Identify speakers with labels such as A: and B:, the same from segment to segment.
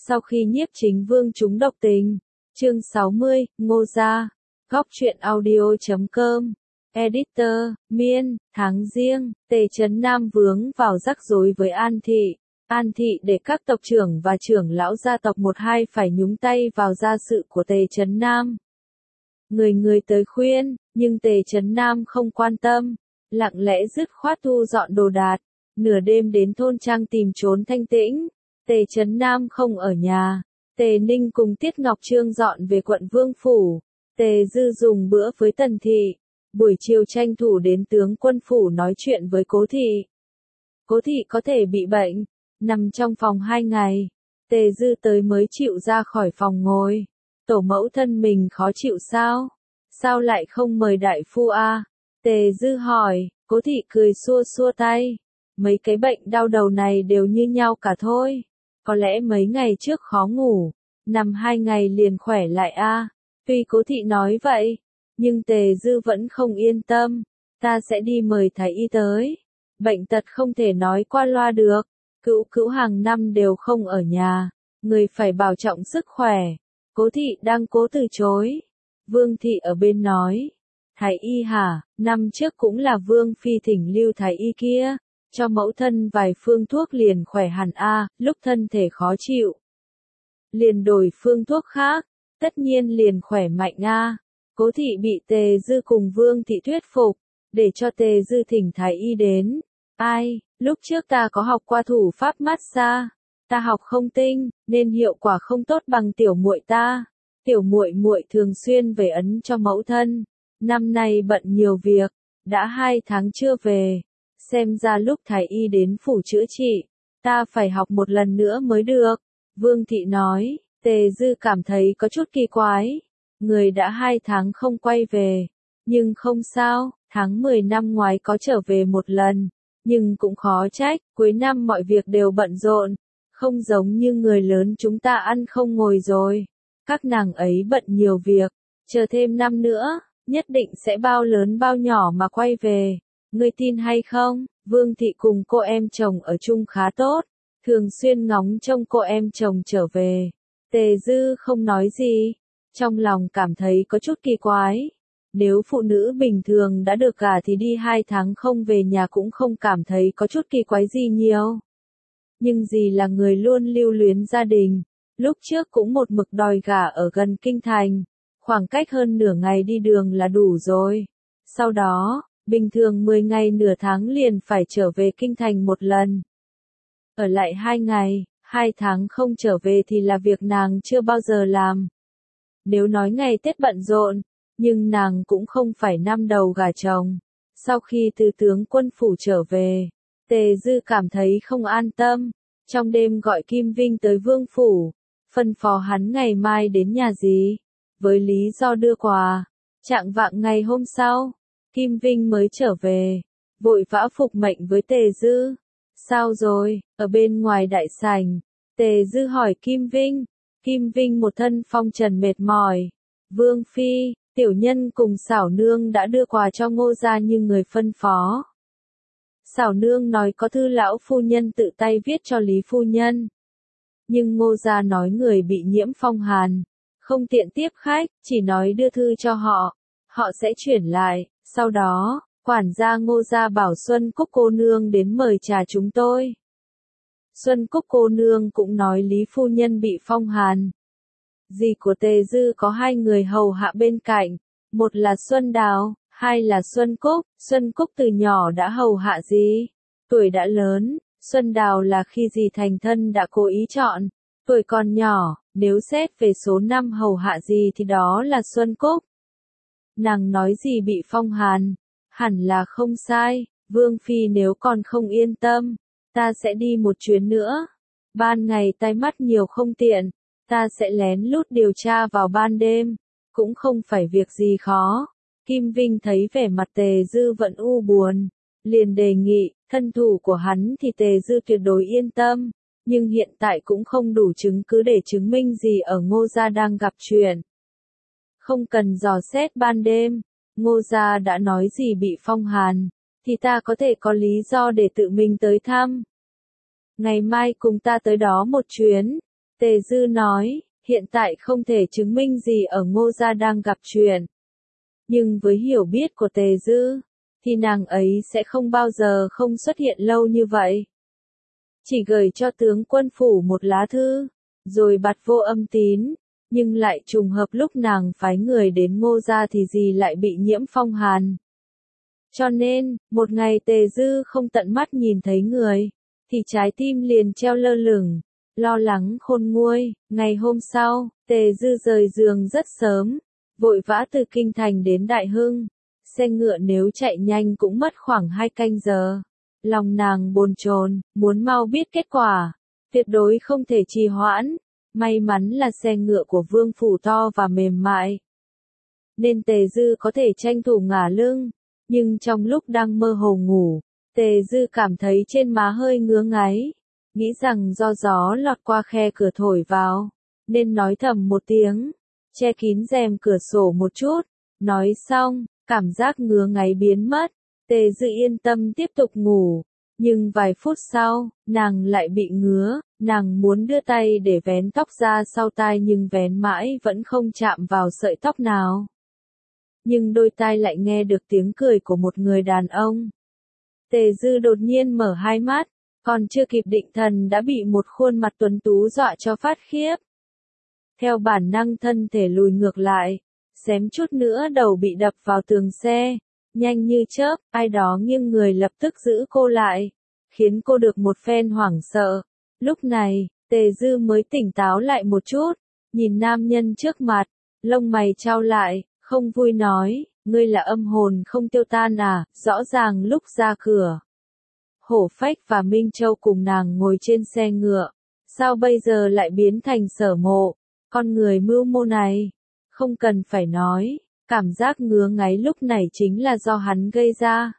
A: Sau khi Nhiếp Chính Vương trúng độc tình. Chương 60, Ngô Gia. Góc truyện audio.com. Editor, Miên, tháng Giêng, Tề Trấn Nam vướng vào rắc rối với An Thị. An Thị để các tộc trưởng và trưởng lão gia tộc một hai phải nhúng tay vào gia sự của Tề Trấn Nam. Người tới khuyên, nhưng Tề Trấn Nam không quan tâm, lặng lẽ dứt khoát thu dọn đồ đạc, nửa đêm đến thôn trang tìm trốn thanh tĩnh. Tề Trấn Nam không ở nhà, Tề Ninh cùng Tiết Ngọc Trương dọn về quận Vương Phủ, Tề Dư dùng bữa với Tần Thị, buổi chiều tranh thủ đến tướng quân phủ nói chuyện với Cố Thị. Cố Thị có thể bị bệnh, nằm trong phòng 2 ngày, Tề Dư tới mới chịu ra khỏi phòng ngồi. Tổ mẫu thân mình khó chịu sao? Sao lại không mời đại phu a? Tề Dư hỏi, Cố Thị cười xua xua tay. Mấy cái bệnh đau đầu này đều như nhau cả thôi. Có lẽ mấy ngày trước khó ngủ, nằm 2 ngày liền khỏe lại a. Tuy Cố Thị nói vậy, nhưng Tề Dư vẫn không yên tâm. Ta sẽ đi mời thái y tới. Bệnh tật không thể nói qua loa được. Cữu Cữu hàng năm đều không ở nhà. Người phải bảo trọng sức khỏe. Cố Thị đang cố từ chối. Vương Thị ở bên nói. Thái y hả, năm trước cũng là Vương Phi thỉnh lưu thái y kia. Cho mẫu thân vài phương thuốc liền khỏe hẳn a, lúc thân thể khó chịu. Liền đổi phương thuốc khác, tất nhiên liền khỏe mạnh a. Cố Thị bị Tề Dư cùng Vương Thị thuyết phục, để cho Tề Dư thỉnh thái y đến. Ai, lúc trước ta có học qua thủ pháp massage, ta học không tinh, nên hiệu quả không tốt bằng tiểu muội ta. Tiểu muội muội thường xuyên về ấn cho mẫu thân, năm nay bận nhiều việc, đã 2 tháng chưa về. Xem ra lúc thái y đến phủ chữa trị, ta phải học một lần nữa mới được. Vương Thị nói, Tề Dư cảm thấy có chút kỳ quái. Người đã 2 tháng không quay về, nhưng không sao, tháng 10 năm ngoái có trở về một lần, nhưng cũng khó trách, cuối năm mọi việc đều bận rộn, không giống như người lớn chúng ta ăn không ngồi rồi. Các nàng ấy bận nhiều việc, chờ thêm năm nữa, nhất định sẽ bao lớn bao nhỏ mà quay về. Ngươi tin hay không? Vương Thị cùng cô em chồng ở chung khá tốt, thường xuyên ngóng trông cô em chồng trở về. Tề Dư không nói gì, trong lòng cảm thấy có chút kỳ quái. Nếu phụ nữ bình thường đã được gả thì đi 2 tháng không về nhà cũng không cảm thấy có chút kỳ quái gì nhiều. Nhưng gì là người luôn lưu luyến gia đình, lúc trước cũng một mực đòi gả ở gần kinh thành, khoảng cách hơn nửa ngày đi đường là đủ rồi. Sau đó, bình thường 10 ngày nửa tháng liền phải trở về kinh thành một lần. Ở lại 2 ngày, 2 tháng không trở về thì là việc nàng chưa bao giờ làm. Nếu nói ngày Tết bận rộn, nhưng nàng cũng không phải năm đầu gả chồng. Sau khi từ tướng quân phủ trở về, Tề Dư cảm thấy không an tâm. Trong đêm gọi Kim Vinh tới Vương phủ, phân phó hắn ngày mai đến nhà dì, với lý do đưa quà. Chạng vạng ngày hôm sau, Kim Vinh mới trở về, vội vã phục mệnh với Tề Dư. Sao rồi, ở bên ngoài đại sảnh, Tề Dư hỏi Kim Vinh. Kim Vinh một thân phong trần mệt mỏi. Vương Phi, tiểu nhân cùng Xảo Nương đã đưa quà cho Ngô gia như người phân phó. Xảo Nương nói có thư lão phu nhân tự tay viết cho Lý phu nhân. Nhưng Ngô gia nói người bị nhiễm phong hàn, không tiện tiếp khách, chỉ nói đưa thư cho họ, họ sẽ chuyển lại. Sau đó, quản gia Ngô gia bảo Xuân Cúc cô nương đến mời trà chúng tôi. Xuân Cúc cô nương cũng nói Lý phu nhân bị phong hàn. Dì của Tề Dư có 2 người hầu hạ bên cạnh, một là Xuân Đào, 2 là Xuân Cúc. Xuân Cúc từ nhỏ đã hầu hạ dì, tuổi đã lớn. Xuân Đào là khi dì thành thân đã cố ý chọn, tuổi còn nhỏ, nếu xét về số năm hầu hạ dì thì đó là Xuân Cúc. Nàng nói dì bị phong hàn, hẳn là không sai. Vương Phi nếu còn không yên tâm, ta sẽ đi một chuyến nữa. Ban ngày tai mắt nhiều không tiện, ta sẽ lén lút điều tra vào ban đêm, cũng không phải việc gì khó. Kim Vinh thấy vẻ mặt Tề Dư vẫn u buồn, liền đề nghị, thân thủ của hắn thì Tề Dư tuyệt đối yên tâm, nhưng hiện tại cũng không đủ chứng cứ để chứng minh gì ở Ngô gia đang gặp chuyện. Không cần dò xét ban đêm, Ngô gia đã nói gì bị phong hàn, thì ta có thể có lý do để tự mình tới thăm. Ngày mai cùng ta tới đó một chuyến. Tề Dư nói, hiện tại không thể chứng minh gì ở Ngô gia đang gặp chuyện. Nhưng với hiểu biết của Tề Dư, thì nàng ấy sẽ không bao giờ không xuất hiện lâu như vậy. Chỉ gửi cho tướng quân phủ một lá thư, rồi bặt vô âm tín, nhưng lại trùng hợp lúc nàng phái người đến Ngô gia thì gì lại bị nhiễm phong hàn. Cho nên, một ngày Tề Dư không tận mắt nhìn thấy người, thì trái tim liền treo lơ lửng, lo lắng khôn nguôi. Ngày hôm sau, Tề Dư rời giường rất sớm, vội vã từ kinh thành đến Đại Hưng. Xe ngựa nếu chạy nhanh cũng mất khoảng 2 canh giờ. Lòng nàng bồn chồn, muốn mau biết kết quả, tuyệt đối không thể trì hoãn. May mắn là xe ngựa của Vương phủ to và mềm mại, nên Tề Dư có thể tranh thủ ngả lưng. Nhưng trong lúc đang mơ hồ ngủ, Tề Dư cảm thấy trên má hơi ngứa ngáy, nghĩ rằng do gió lọt qua khe cửa thổi vào, nên nói thầm một tiếng, che kín rèm cửa sổ một chút. Nói xong, cảm giác ngứa ngáy biến mất, Tề Dư yên tâm tiếp tục ngủ. Nhưng vài phút sau, nàng lại bị ngứa, nàng muốn đưa tay để vén tóc ra sau tai nhưng vén mãi vẫn không chạm vào sợi tóc nào. Nhưng đôi tai lại nghe được tiếng cười của một người đàn ông. Tề Dư đột nhiên mở hai mắt, còn chưa kịp định thần đã bị một khuôn mặt tuấn tú dọa cho phát khiếp. Theo bản năng thân thể lùi ngược lại, xém chút nữa đầu bị đập vào tường xe. Nhanh như chớp, ai đó nghiêng người lập tức giữ cô lại, khiến cô được một phen hoảng sợ. Lúc này, Tề Dư mới tỉnh táo lại một chút, nhìn nam nhân trước mặt, lông mày chau lại, không vui nói, ngươi là âm hồn không tiêu tan à? Rõ ràng lúc ra cửa, Hổ Phách và Minh Châu cùng nàng ngồi trên xe ngựa, sao bây giờ lại biến thành Sở Mộ, con người mưu mô này? Không cần phải nói, cảm giác ngứa ngáy lúc này chính là do hắn gây ra.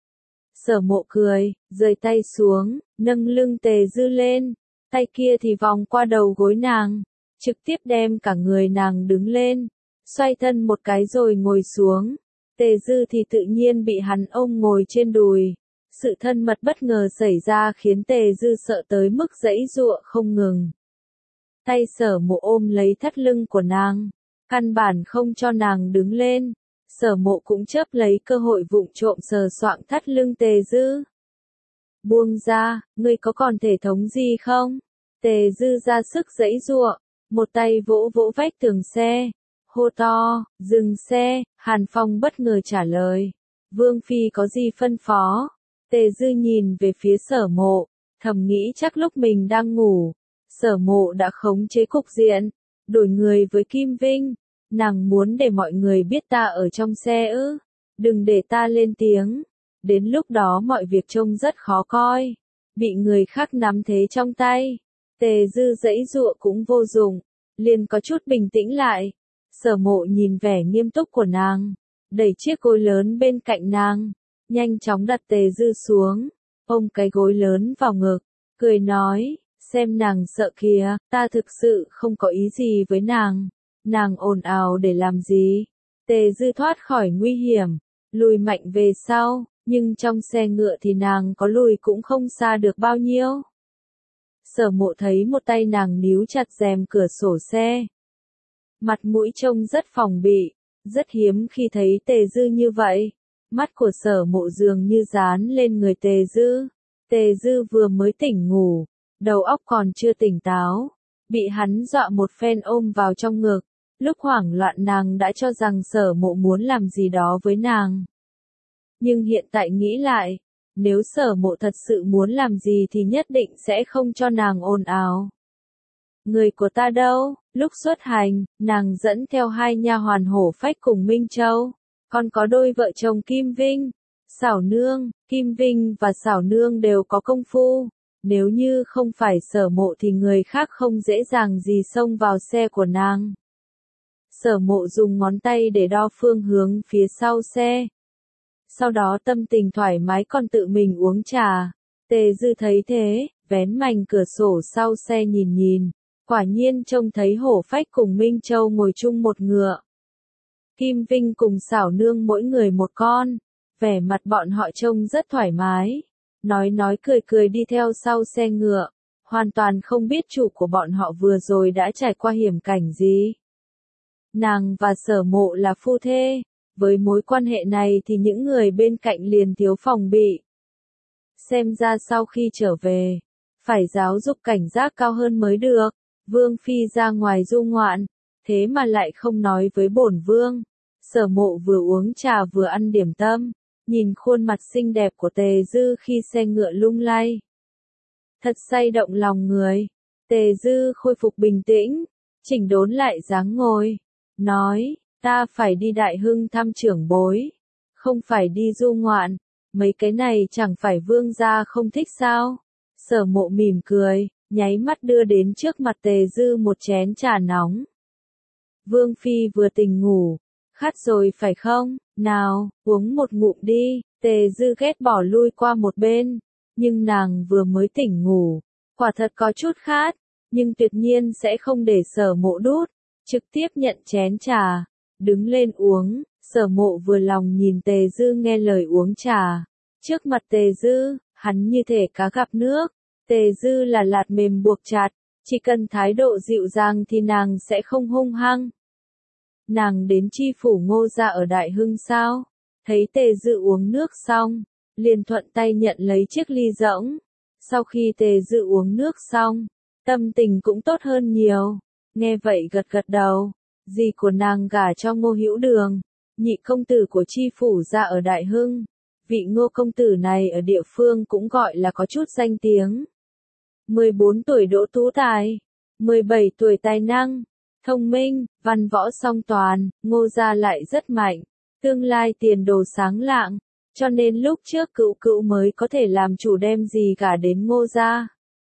A: Sở Mộ cười, rời tay xuống, nâng lưng Tề Dư lên, tay kia thì vòng qua đầu gối nàng, trực tiếp đem cả người nàng đứng lên, xoay thân một cái rồi ngồi xuống. Tề Dư thì tự nhiên bị hắn ôm ngồi trên đùi. Sự thân mật bất ngờ xảy ra khiến Tề Dư sợ tới mức giãy giụa không ngừng. Tay Sở Mộ ôm lấy thắt lưng của nàng, căn bản không cho nàng đứng lên. Sở Mộ cũng chớp lấy cơ hội vụng trộm sờ soạng thắt lưng Tề Dư. Buông ra, ngươi có còn thể thống gì không? Tề Dư ra sức giãy giụa, một tay vỗ vỗ vách tường xe, hô to, dừng xe. Hàn Phong bất ngờ trả lời, Vương phi có gì phân phó? Tề Dư nhìn về phía Sở Mộ, thầm nghĩ chắc lúc mình đang ngủ, Sở Mộ đã khống chế cục diện, đổi người với Kim Vinh. Nàng muốn để mọi người biết ta ở trong xe ư? Đừng để ta lên tiếng. Đến lúc đó mọi việc trông rất khó coi, bị người khác nắm thế trong tay. Tề Dư giãy giụa cũng vô dụng, liền có chút bình tĩnh lại. Sở Mộ nhìn vẻ nghiêm túc của nàng, đẩy chiếc gối lớn bên cạnh nàng, nhanh chóng đặt Tề Dư xuống, ôm cái gối lớn vào ngực, cười nói, xem nàng sợ kìa, ta thực sự không có ý gì với nàng. Nàng ồn ào để làm gì? Tề Dư thoát khỏi nguy hiểm, lùi mạnh về sau, nhưng trong xe ngựa thì nàng có lùi cũng không xa được bao nhiêu. Sở Mộ thấy một tay nàng níu chặt rèm cửa sổ xe. Mặt mũi trông rất phòng bị, rất hiếm khi thấy Tề Dư như vậy. Mắt của Sở Mộ dường như dán lên người Tề Dư. Tề Dư vừa mới tỉnh ngủ, đầu óc còn chưa tỉnh táo, bị hắn dọa một phen ôm vào trong ngực. Lúc hoảng loạn nàng đã cho rằng Sở Mộ muốn làm gì đó với nàng. Nhưng hiện tại nghĩ lại, nếu Sở Mộ thật sự muốn làm gì thì nhất định sẽ không cho nàng ồn ào. Người của ta đâu? Lúc xuất hành, nàng dẫn theo hai nha hoàn Hổ Phách cùng Minh Châu, còn có đôi vợ chồng Kim Vinh, Xảo Nương. Kim Vinh và Xảo Nương đều có công phu, nếu như không phải Sở Mộ thì người khác không dễ dàng gì xông vào xe của nàng. Sở Mộ dùng ngón tay để đo phương hướng phía sau xe. Sau đó tâm tình thoải mái còn tự mình uống trà. Tề Dư thấy thế, vén mành cửa sổ sau xe nhìn nhìn, quả nhiên trông thấy Hổ Phách cùng Minh Châu ngồi chung một ngựa. Kim Vinh cùng Xảo Nương mỗi người một con, vẻ mặt bọn họ trông rất thoải mái, nói cười cười đi theo sau xe ngựa. hoàn toàn không biết chủ của bọn họ vừa rồi đã trải qua hiểm cảnh gì. Nàng và Sở Mộ là phu thê, với mối quan hệ này thì những người bên cạnh liền thiếu phòng bị. Xem ra sau khi trở về, phải giáo dục cảnh giác cao hơn mới được. Vương phi ra ngoài du ngoạn, thế mà lại không nói với bổn vương. Sở Mộ vừa uống trà vừa ăn điểm tâm, nhìn khuôn mặt xinh đẹp của Tề Dư khi xe ngựa lung lay. Thật say động lòng người. Tề Dư khôi phục bình tĩnh, chỉnh đốn lại dáng ngồi, nói, ta phải đi Đại Hưng thăm trưởng bối, không phải đi du ngoạn, mấy cái này chẳng phải vương gia không thích sao? Sở Mộ mỉm cười, nháy mắt đưa đến trước mặt Tề Dư một chén trà nóng. Vương phi vừa tỉnh ngủ, khát rồi phải không? Nào, uống một ngụm đi. Tề Dư ghét bỏ lui qua một bên, nhưng nàng vừa mới tỉnh ngủ, quả thật có chút khát, nhưng tuyệt nhiên sẽ không để Sở Mộ đút, trực tiếp nhận chén trà, đứng lên uống. Sở Mộ vừa lòng nhìn Tề Dư nghe lời uống trà. Trước mặt Tề Dư, hắn như thể cá gặp nước. Tề Dư là lạt mềm buộc chặt, chỉ cần thái độ dịu dàng thì nàng sẽ không hung hăng. Nàng đến chi phủ Ngô gia ở Đại Hưng sao? Thấy Tề Dư uống nước xong, liền thuận tay nhận lấy chiếc ly rỗng. Sau khi Tề Dư uống nước xong, tâm tình cũng tốt hơn nhiều. Nghe vậy gật gật đầu, dì của nàng gả cho Ngô Hữu Đường, nhị công tử của chi phủ gia ở Đại Hưng. Vị Ngô công tử này ở địa phương cũng gọi là có chút danh tiếng. 14 tuổi đỗ tú tài, 17 tuổi tài năng, thông minh, văn võ song toàn, Ngô gia lại rất mạnh, tương lai tiền đồ sáng lạng, cho nên lúc trước Cựu Cựu mới có thể làm chủ đem gì cả đến Ngô gia.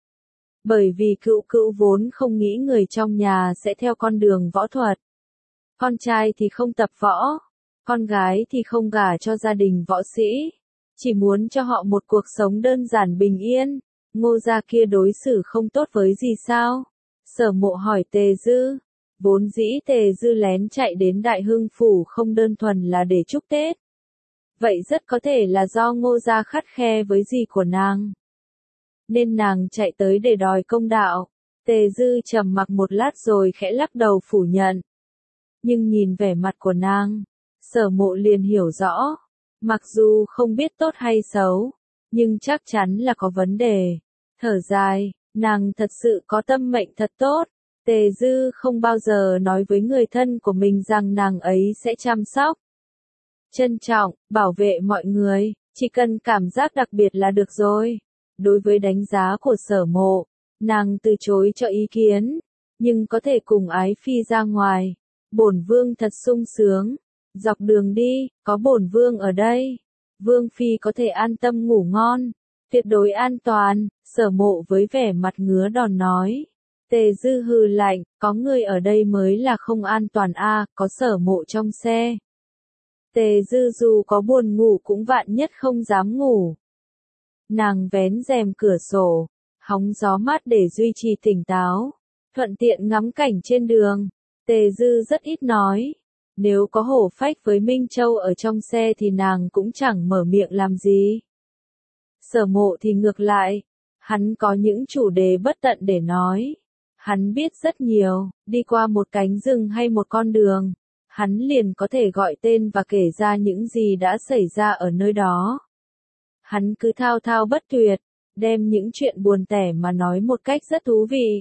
A: Bởi vì Cựu Cựu vốn không nghĩ người trong nhà sẽ theo con đường võ thuật. Con trai thì không tập võ, con gái thì không gả cho gia đình võ sĩ, chỉ muốn cho họ một cuộc sống đơn giản bình yên. Ngô gia kia đối xử không tốt với gì sao? Sở Mộ hỏi Tề Dư. Vốn dĩ Tề Dư lén chạy đến Đại Hưng phủ không đơn thuần là để chúc Tết. Vậy rất có thể là do Ngô gia khắt khe với dì của nàng, nên nàng chạy tới để đòi công đạo. Tề Dư trầm mặc một lát rồi khẽ lắc đầu phủ nhận. Nhưng nhìn vẻ mặt của nàng, Sở Mộ liền hiểu rõ. Mặc dù không biết tốt hay xấu, nhưng chắc chắn là có vấn đề. Thở dài, nàng thật sự có tâm mệnh thật tốt. Tề Dư không bao giờ nói với người thân của mình rằng nàng ấy sẽ chăm sóc, trân trọng, bảo vệ mọi người, chỉ cần cảm giác đặc biệt là được rồi. Đối với đánh giá của Sở Mộ, nàng từ chối cho ý kiến, nhưng có thể cùng Ái Phi ra ngoài. Bổn vương thật sung sướng, dọc đường đi, có bổn vương ở đây, Vương Phi có thể an tâm ngủ ngon, tuyệt đối an toàn. Sở Mộ với vẻ mặt ngứa đòn nói. Tề Dư hừ lạnh, có người ở đây mới là không an toàn a, có Sở Mộ trong xe. Tề Dư dù có buồn ngủ cũng vạn nhất không dám ngủ. Nàng vén rèm cửa sổ, hóng gió mát để duy trì tỉnh táo, thuận tiện ngắm cảnh trên đường. Tề Dư rất ít nói. Nếu có Hổ Phách với Minh Châu ở trong xe thì nàng cũng chẳng mở miệng làm gì. Sở Mộ thì ngược lại, hắn có những chủ đề bất tận để nói. Hắn biết rất nhiều, đi qua một cánh rừng hay một con đường, hắn liền có thể gọi tên và kể ra những gì đã xảy ra ở nơi đó. Hắn cứ thao thao bất tuyệt, đem những chuyện buồn tẻ mà nói một cách rất thú vị.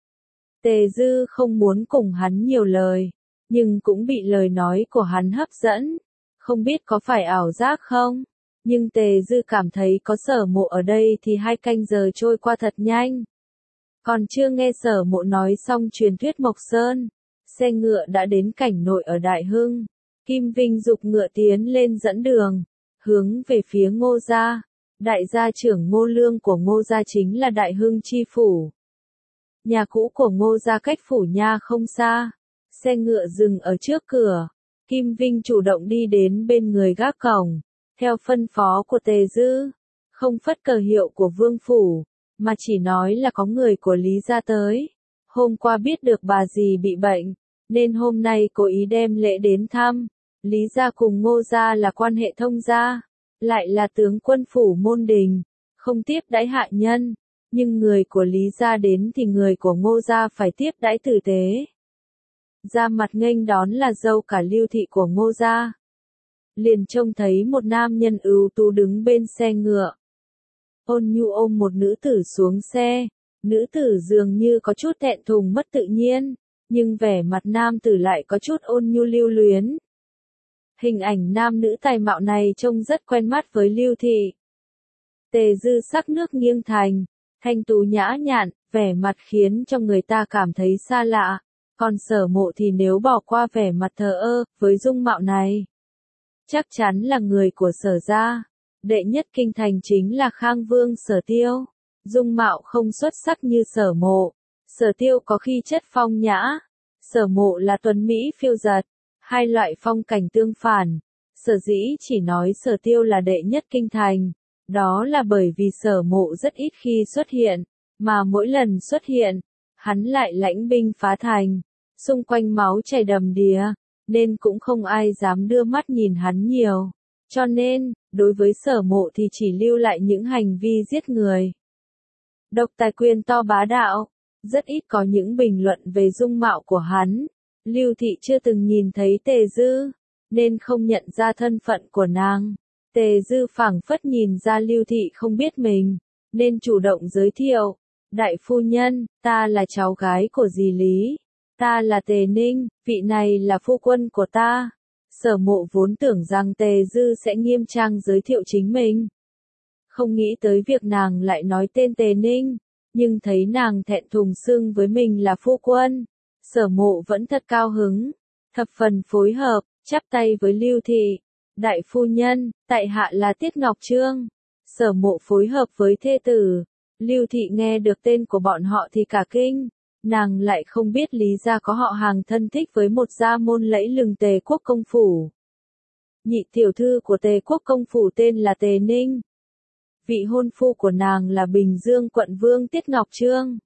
A: Tề Dư không muốn cùng hắn nhiều lời, nhưng cũng bị lời nói của hắn hấp dẫn. Không biết có phải ảo giác không? Nhưng Tề Dư cảm thấy có Sở Mộ ở đây thì 2 canh giờ trôi qua thật nhanh. Còn chưa nghe Sở Mộ nói xong truyền thuyết Mộc Sơn, xe ngựa đã đến cảnh nội ở Đại Hưng. Kim Vinh giục ngựa tiến lên dẫn đường, hướng về phía Ngô gia. Đại gia trưởng Ngô Lương của Ngô gia chính là Đại Hưng chi phủ. Nhà cũ của Ngô gia cách phủ nha không xa. Xe ngựa dừng ở trước cửa. Kim Vinh chủ động đi đến bên người gác cổng, theo phân phó của Tề Dư, không phất cờ hiệu của vương phủ, mà chỉ nói là có người của Lý gia tới. Hôm qua biết được bà dì bị bệnh, nên hôm nay cố ý đem lễ đến thăm. Lý gia cùng Ngô gia là quan hệ thông gia, lại là tướng quân phủ môn đình, không tiếp đãi hạ nhân, nhưng người của Lý gia đến thì người của Ngô gia phải tiếp đãi tử tế. Ra mặt nghênh đón là dâu cả Lưu thị của Ngô gia. Liền trông thấy một nam nhân ưu tú đứng bên xe ngựa. Ôn Nhu ôm một nữ tử xuống xe, nữ tử dường như có chút thẹn thùng mất tự nhiên, nhưng vẻ mặt nam tử lại có chút ôn nhu lưu luyến. Hình ảnh nam nữ tài mạo này trông rất quen mắt với Lưu thị. Tề Dư sắc nước nghiêng thành, thanh tú nhã nhặn, vẻ mặt khiến cho người ta cảm thấy xa lạ, còn Sở Mộ thì nếu bỏ qua vẻ mặt thờ ơ, với dung mạo này, chắc chắn là người của Sở gia. Đệ nhất kinh thành chính là Khang Vương Sở Tiêu, dung mạo không xuất sắc như Sở Mộ. Sở Tiêu có khí chất phong nhã, Sở Mộ là tuấn mỹ phiêu giật, hai loại phong cảnh tương phản. Sở dĩ chỉ nói Sở Tiêu là đệ nhất kinh thành, đó là bởi vì Sở Mộ rất ít khi xuất hiện, mà mỗi lần xuất hiện, hắn lại lãnh binh phá thành, xung quanh máu chảy đầm đìa, nên cũng không ai dám đưa mắt nhìn hắn nhiều. Cho nên, đối với Sở Mộ thì chỉ lưu lại những hành vi giết người. Độc tài quyền to bá đạo, rất ít có những bình luận về dung mạo của hắn. Lưu thị chưa từng nhìn thấy Tề Dư, nên không nhận ra thân phận của nàng. Tề Dư phảng phất nhìn ra Lưu thị không biết mình, nên chủ động giới thiệu. Đại phu nhân, ta là cháu gái của dì Lý. Ta là Tề Ninh, vị này là phu quân của ta. Sở Mộ vốn tưởng rằng Tề Dư sẽ nghiêm trang giới thiệu chính mình. Không nghĩ tới việc nàng lại nói tên Tề Ninh, nhưng thấy nàng thẹn thùng xưng với mình là phu quân. Sở Mộ vẫn thật cao hứng, thập phần phối hợp, chắp tay với Lưu thị. Đại phu nhân, tại hạ là Tiết Ngọc Trương. Sở Mộ phối hợp với thê tử. Lưu thị nghe được tên của bọn họ thì cả kinh. Nàng lại không biết Lý gia có họ hàng thân thích với một gia môn lẫy lừng Tề Quốc công phủ. Nhị tiểu thư của Tề Quốc công phủ tên là Tề Ninh. Vị hôn phu của nàng là Bình Dương quận vương Tiết Ngọc Trương.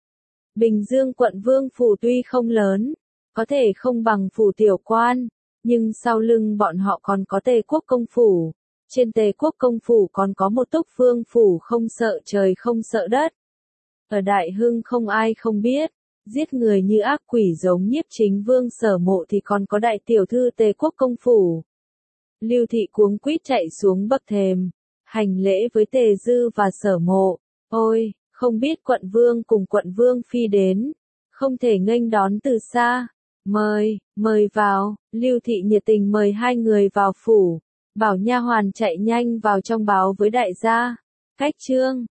A: Bình Dương quận vương phủ tuy không lớn, có thể không bằng phủ tiểu quan, nhưng sau lưng bọn họ còn có Tề Quốc công phủ. Trên Tề Quốc công phủ còn có một Túc Vương phủ không sợ trời không sợ đất. Ở Đại Hưng không ai không biết, giết người như ác quỷ giống Nhiếp Chính Vương Sở Mộ thì còn có đại tiểu thư Tề Quốc công phủ. Lưu thị cuống quýt chạy xuống bậc thềm, hành lễ với Tề Dư và Sở Mộ. Ôi, không biết quận vương cùng quận vương phi đến, không thể nghênh đón từ xa. Mời vào. Lưu thị nhiệt tình mời hai người vào phủ, bảo nha hoàn chạy nhanh vào trong báo với đại gia. Cách trương,